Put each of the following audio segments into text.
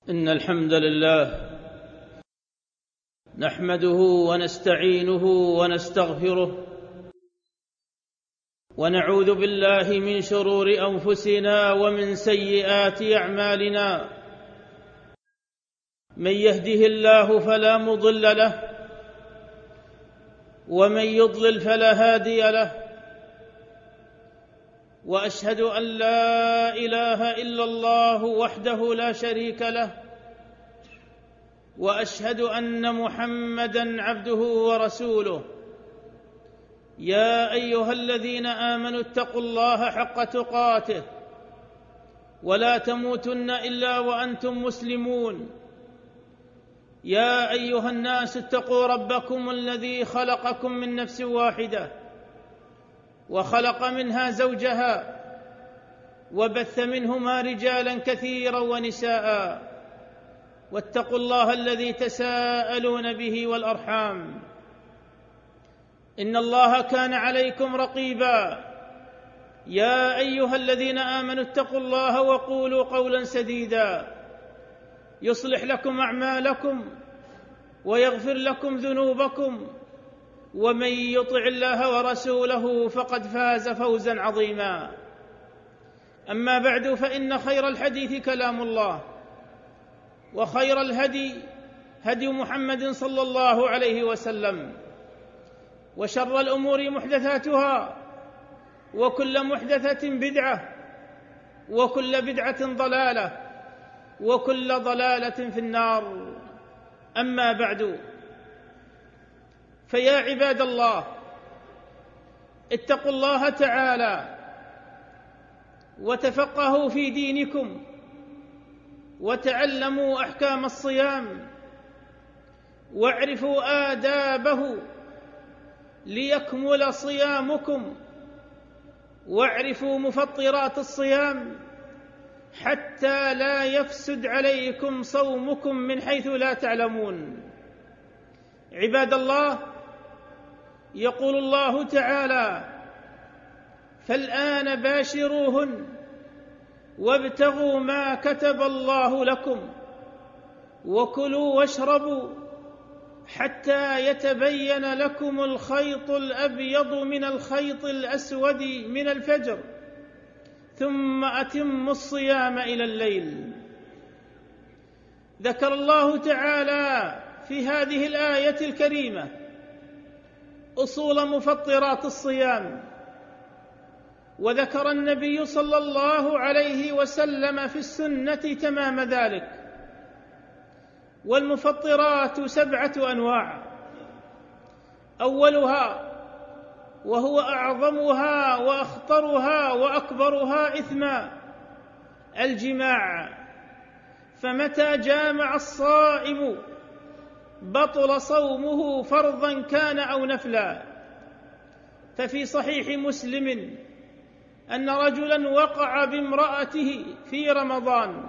إن الحمد لله نحمده ونستعينه ونستغفره ونعوذ بالله من شرور أنفسنا ومن سيئات أعمالنا. من يهده الله فلا مضل له ومن يضلل فلا هادي له، وأشهد أن لا إله إلا الله وحده لا شريك له، وأشهد أن محمدًا عبده ورسوله. يا أيها الذين آمنوا اتقوا الله حق تقاته ولا تموتن إلا وأنتم مسلمون. يا أيها الناس اتقوا ربكم الذي خلقكم من نفس واحدة وخلق منها زوجها وبث منهما رجالا كثيرا ونساء، واتقوا الله الذي تساءلون به والأرحام، إن الله كان عليكم رقيبا. يا أيها الذين آمنوا اتقوا الله وقولوا قولا سديدا يصلح لكم أعمالكم ويغفر لكم ذنوبكم، ومن يطع الله ورسوله فقد فاز فوزا عظيما. أما بعد، فإن خير الحديث كلام الله، وخير الهدي هدي محمد صلى الله عليه وسلم، وشر الأمور محدثاتها، وكل محدثة بدعة، وكل بدعة ضلالة، وكل ضلالة في النار. أما بعد، فيا عباد الله، اتقوا الله تعالى وتفقهوا في دينكم، وتعلموا أحكام الصيام، واعرفوا آدابه ليكمل صيامكم، واعرفوا مفطرات الصيام حتى لا يفسد عليكم صومكم من حيث لا تعلمون. عباد الله، يقول الله تعالى: فالآن باشروهن وابتغوا ما كتب الله لكم وكلوا واشربوا حتى يتبين لكم الخيط الأبيض من الخيط الأسود من الفجر، ثم أتموا الصيام إلى الليل. ذكر الله تعالى في هذه الآية الكريمة أصول مفطرات الصيام، وذكر النبي صلى الله عليه وسلم في السنة تمام ذلك. والمفطرات 7 أنواع. أولها وهو أعظمها وأخطرها وأكبرها إثما الجماع، فمتى جامع الصائم بطل صومه فرضا كان أو نفلا. ففي صحيح مسلم أن رجلا وقع بامرأته في رمضان،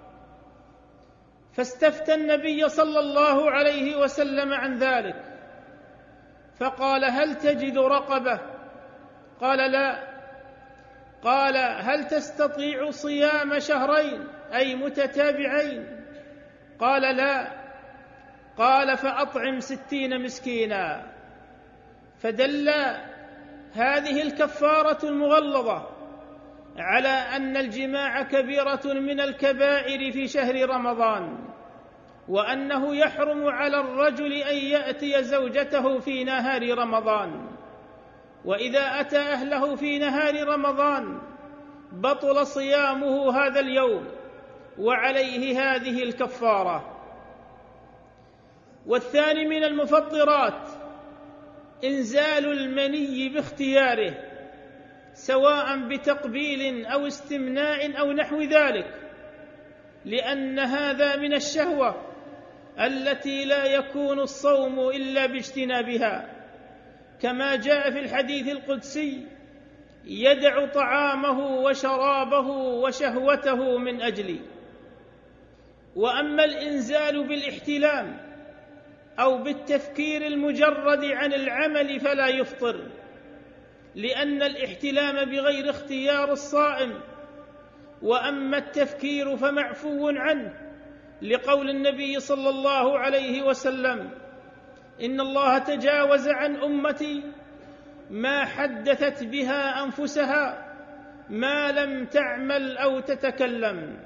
فاستفتى النبي صلى الله عليه وسلم عن ذلك، فقال: هل تجد رقبة؟ قال: لا. قال: هل تستطيع صيام شهرين أي متتابعين؟ قال: لا. قال: فأطعم 60 مسكينا. فدل هذه الكفارة المغلظة على أن الجماع كبيرة من الكبائر في شهر رمضان، وأنه يحرم على الرجل أن يأتي زوجته في نهار رمضان، وإذا أتى أهله في نهار رمضان بطل صيامه هذا اليوم وعليه هذه الكفارة. والثاني من المفطرات إنزال المني باختياره، سواء بتقبيل أو استمناء أو نحو ذلك، لأن هذا من الشهوة التي لا يكون الصوم إلا باجتنابها، كما جاء في الحديث القدسي: يدع طعامه وشرابه وشهوته من أجلي. وأما الإنزال بالاحتلام أو بالتفكير المجرد عن العمل فلا يفطر، لأن الاحتلام بغير اختيار الصائم، وأما التفكير فمعفو عنه، لقول النبي صلى الله عليه وسلم: إن الله تجاوز عن أمتي ما حدثت بها أنفسها ما لم تعمل أو تتكلم.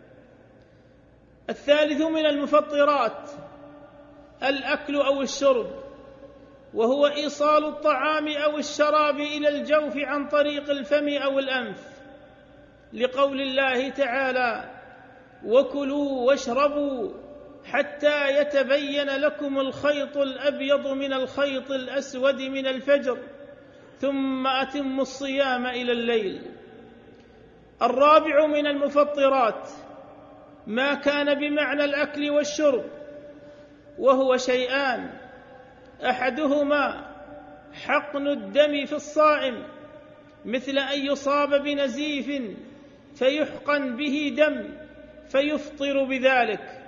الثالث من المفطرات الأكل أو الشرب، وهو إيصال الطعام أو الشراب إلى الجوف عن طريق الفم أو الأنف، لقول الله تعالى: وكلوا واشربوا حتى يتبين لكم الخيط الأبيض من الخيط الأسود من الفجر ثم أتموا الصيام إلى الليل. الرابع من المفطرات ما كان بمعنى الأكل والشرب، وهو شيئان: أحدهما حقن الدم في الصائم، مثل أن يصاب بنزيف فيحقن به دم فيفطر بذلك،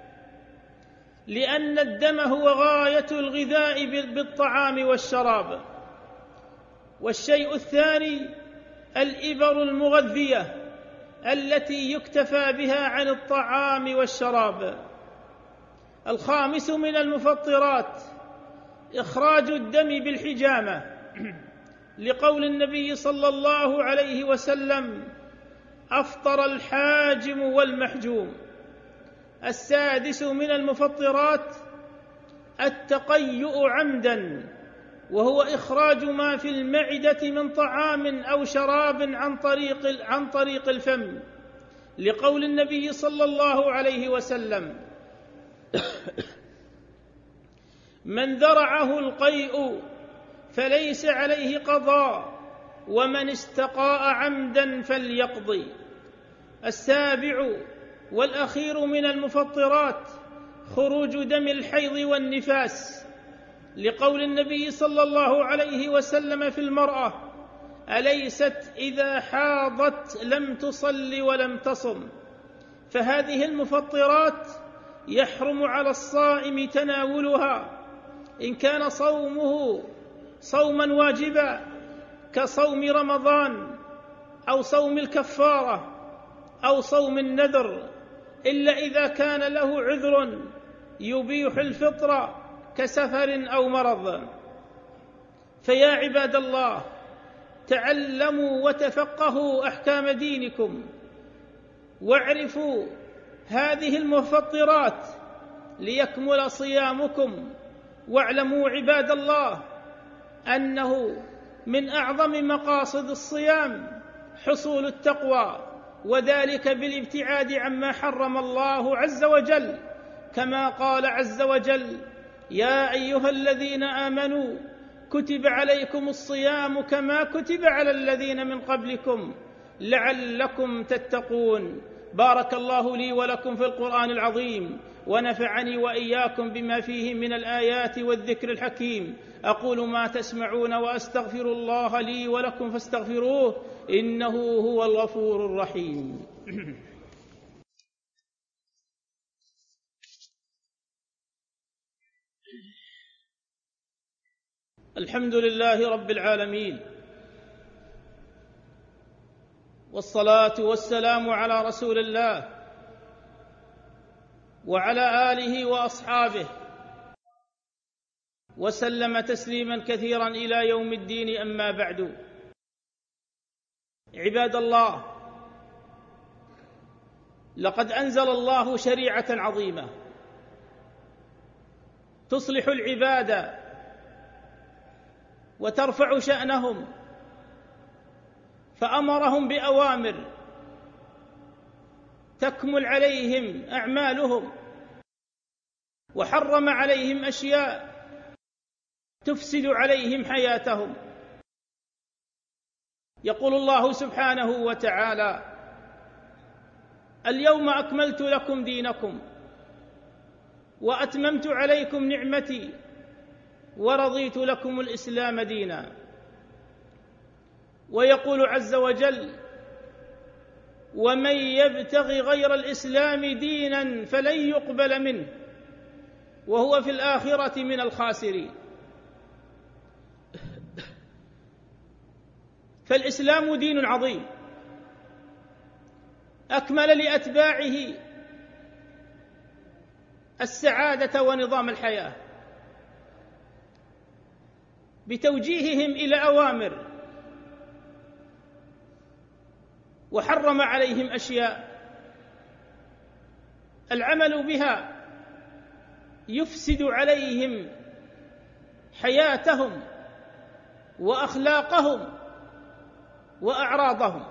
لأن الدم هو غاية الغذاء بالطعام والشراب. والشيء الثاني الإبر المغذية التي يكتفى بها عن الطعام والشراب. الخامس من المفطرات إخراج الدم بالحجامة، لقول النبي صلى الله عليه وسلم: أفطر الحاجم والمحجوم. السادس من المفطرات التقيؤ عمدا، وهو إخراج ما في المعدة من طعام أو شراب عن طريق الفم، لقول النبي صلى الله عليه وسلم: من ذرعه القيء فليس عليه قضاء، ومن استقاء عمدا فليقضي. السابع والأخير من المفطرات خروج دم الحيض والنفاس، لقول النبي صلى الله عليه وسلم في المرأة: أليست إذا حاضت لم تصل ولم تصم. فهذه المفطرات يحرم على الصائم تناولها إن كان صومه صوما واجبا كصوم رمضان أو صوم الكفارة أو صوم النذر، إلا إذا كان له عذر يبيح الفطر كسفر أو مرض. فيا عباد الله، تعلموا وتفقهوا أحكام دينكم، واعرفوا هذه المفطرات ليكمل صيامكم. واعلموا عباد الله أنه من أعظم مقاصد الصيام حصول التقوى، وذلك بالابتعاد عما حرم الله عز وجل، كما قال عز وجل: يا أيها الذين آمنوا كتب عليكم الصيام كما كتب على الذين من قبلكم لعلكم تتقون. بارك الله لي ولكم في القرآن العظيم، ونفعني وإياكم بما فيه من الآيات والذكر الحكيم. أقول ما تسمعون وأستغفر الله لي ولكم فاستغفروه إنه هو الغفور الرحيم. الحمد لله رب العالمين، والصلاة والسلام على رسول الله وعلى آله وأصحابه وسلم تسليما كثيرا إلى يوم الدين. أما بعد، عباد الله، لقد أنزل الله شريعة عظيمة تصلح العباد وترفع شأنهم، فأمرهم بأوامر تكمل عليهم أعمالهم، وحرم عليهم أشياء تفسد عليهم حياتهم. يقول الله سبحانه وتعالى: اليوم أكملت لكم دينكم وأتممت عليكم نعمتي ورضيت لكم الإسلام دينا. ويقول عز وجل: ومن يبتغ غير الإسلام دينا فلن يقبل منه وهو في الآخرة من الخاسرين. فالإسلام دين عظيم أكمل لأتباعه السعادة ونظام الحياة بتوجيههم إلى أوامر، وحرم عليهم أشياء العمل بها يفسد عليهم حياتهم وأخلاقهم وأعراضهم.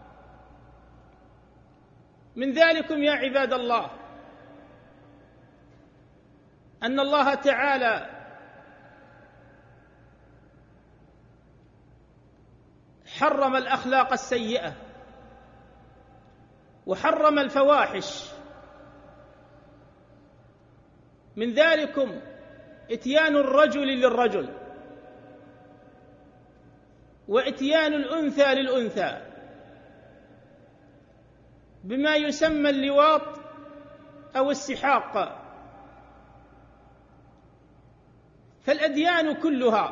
من ذلكم يا عباد الله أن الله تعالى حرم الأخلاق السيئة وحرم الفواحش. من ذلكم إتيان الرجل للرجل، وإتيان الأنثى للأنثى بما يسمى اللواط أو السحاق. فالأديان كلها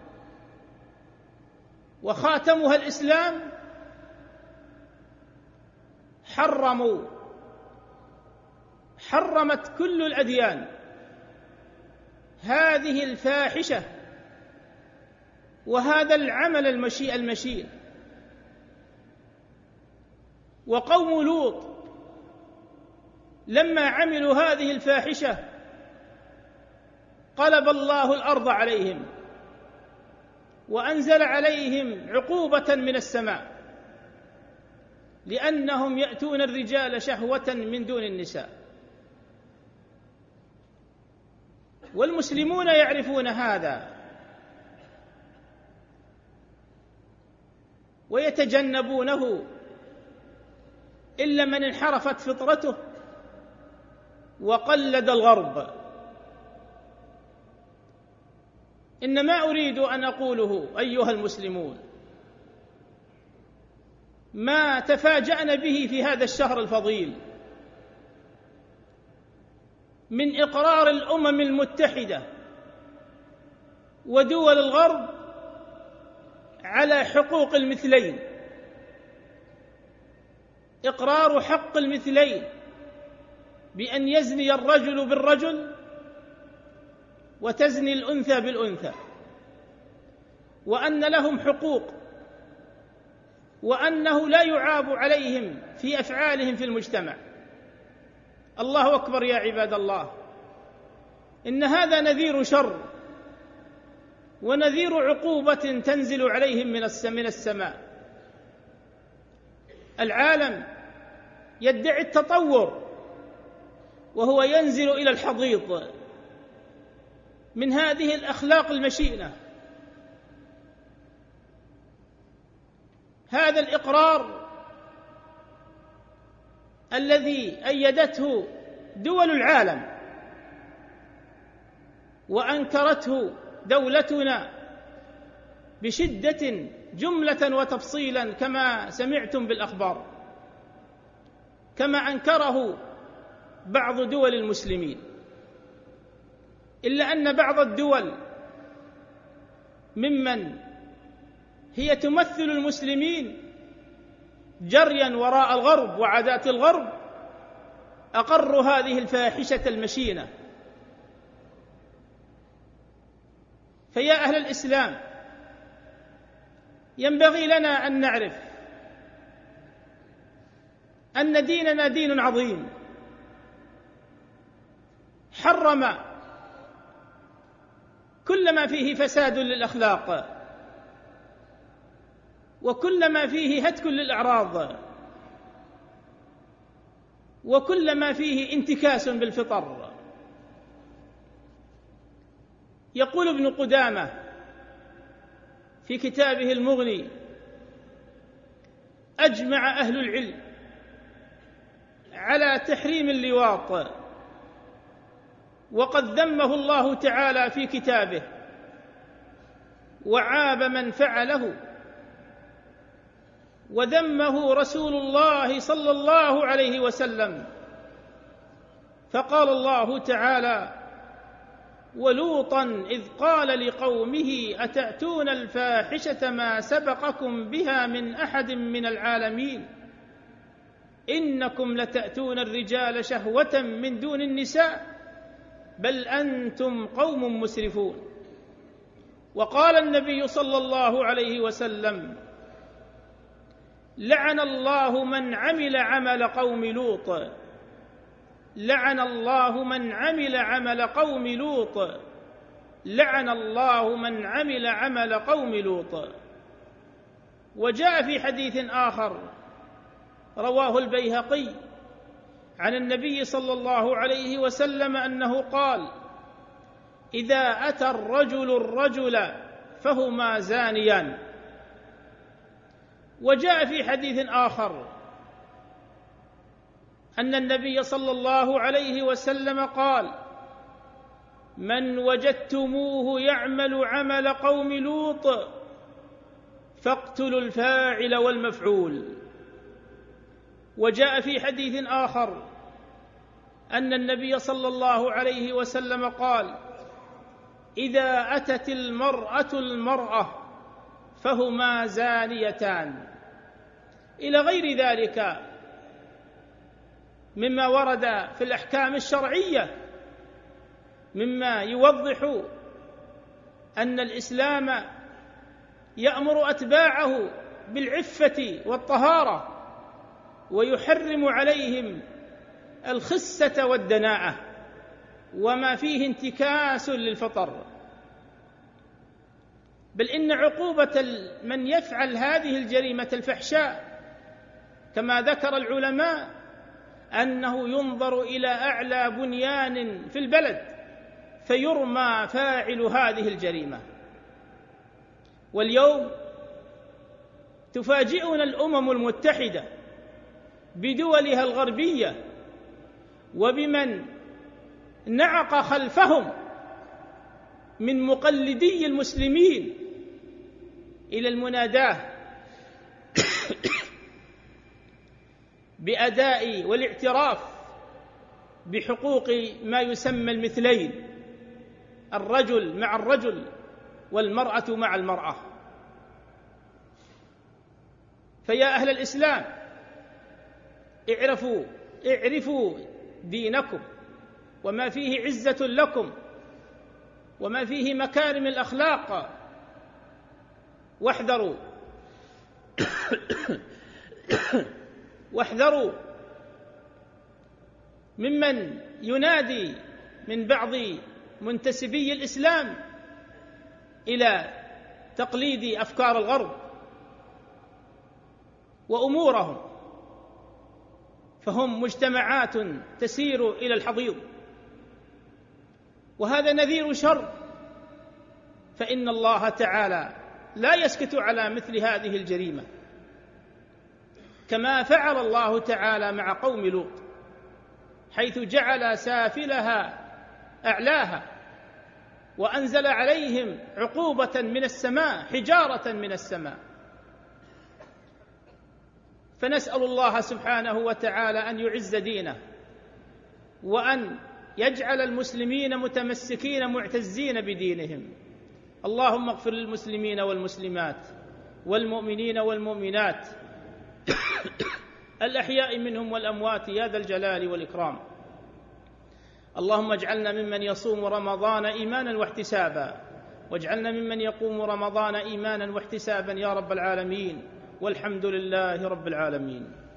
وخاتمها الإسلام حرمت كل الأديان هذه الفاحشة وهذا العمل المشين. وقوم لوط لما عملوا هذه الفاحشة قلب الله الأرض عليهم وأنزل عليهم عقوبة من السماء، لأنهم يأتون الرجال شهوة من دون النساء. والمسلمون يعرفون هذا ويتجنبونه إلا من انحرفت فطرته وقلد الغرب. إن ما أريد أن أقوله أيها المسلمون ما تفاجأنا به في هذا الشهر الفضيل من إقرار الأمم المتحدة ودول الغرب على حقوق المثلين، إقرار حق المثلين بأن يزني الرجل بالرجل وتزني الأنثى بالأنثى، وأن لهم حقوق، وأنه لا يعاب عليهم في أفعالهم في المجتمع. الله أكبر يا عباد الله، إن هذا نذير شر ونذير عقوبة تنزل عليهم من السماء. العالم يدعي التطور وهو ينزل إلى الحضيض من هذه الأخلاق المشينة. هذا الإقرار الذي أيدته دول العالم وأنكرته دولتنا بشدة جملة وتفصيلا كما سمعتم بالأخبار، كما أنكره بعض دول المسلمين، إلا أن بعض الدول ممن هي تمثل المسلمين جريا وراء الغرب وعادات الغرب أقروا هذه الفاحشة المشينة. فيا أهل الإسلام ينبغي لنا أن نعرف أن ديننا دين عظيم حرم كل ما فيه فساد للأخلاق وكل ما فيه هتك للأعراض وكل ما فيه انتكاس بالفطر. يقول ابن قدامة في كتابه المغني: أجمع أهل العلم على تحريم اللواط، وقد ذمه الله تعالى في كتابه وعاب من فعله، وذمه رسول الله صلى الله عليه وسلم، فقال الله تعالى: ولوطا إذ قال لقومه أتأتون الفاحشة ما سبقكم بها من أحد من العالمين إنكم لتأتون الرجال شهوة من دون النساء بل أنتم قوم مسرفون. وقال النبي صلى الله عليه وسلم: لعن الله من عمل عمل قوم لوط، لعن الله من عمل عمل قوم لوط، لعن الله من عمل عمل قوم لوط. وجاء في حديث آخر رواه البيهقي عن النبي صلى الله عليه وسلم أنه قال: إذا أتى الرجل فهما زانيان. وجاء في حديث آخر أن النبي صلى الله عليه وسلم قال: من وجدتموه يعمل عمل قوم لوط فاقتلوا الفاعل والمفعول. وجاء في حديث آخر أن النبي صلى الله عليه وسلم قال: إذا أتت المرأة فهما زانيتان، إلى غير ذلك مما ورد في الأحكام الشرعية مما يوضح أن الإسلام يأمر أتباعه بالعفة والطهارة، ويحرم عليهم الخسة والدناءة وما فيه انتكاس للفطر. بل إن عقوبة من يفعل هذه الجريمة الفحشاء كما ذكر العلماء أنه ينظر إلى أعلى بنيان في البلد فيرمى فاعل هذه الجريمة. واليوم تفاجئنا الأمم المتحدة بدولها الغربية وبمن نعق خلفهم من مقلدي المسلمين إلى المناداة بأداء والاعتراف بحقوق ما يسمى المثلين، الرجل مع الرجل والمرأة مع المرأة. فيا أهل الإسلام، اعرفوا دينكم وما فيه عزة لكم وما فيه مكارم الأخلاق، واحذروا ممن ينادي من بعض منتسبي الإسلام إلى تقليد أفكار الغرب وأمورهم، فهم مجتمعات تسير إلى الحضيض، وهذا نذير شر. فإن الله تعالى لا يسكت على مثل هذه الجريمة، كما فعل الله تعالى مع قوم لوط، حيث جعل سافلها أعلاها وأنزل عليهم عقوبة من السماء، حجارة من السماء. فنسأل الله سبحانه وتعالى أن يعز دينه، وأن يجعل المسلمين متمسكين معتزين بدينهم. اللهم اغفر للمسلمين والمسلمات والمؤمنين والمؤمنات الأحياء منهم والأموات يا ذا الجلال والإكرام. اللهم اجعلنا ممن يصوم رمضان إيمانا واحتسابا، واجعلنا ممن يقوم رمضان إيمانا واحتسابا يا رب العالمين، والحمد لله رب العالمين.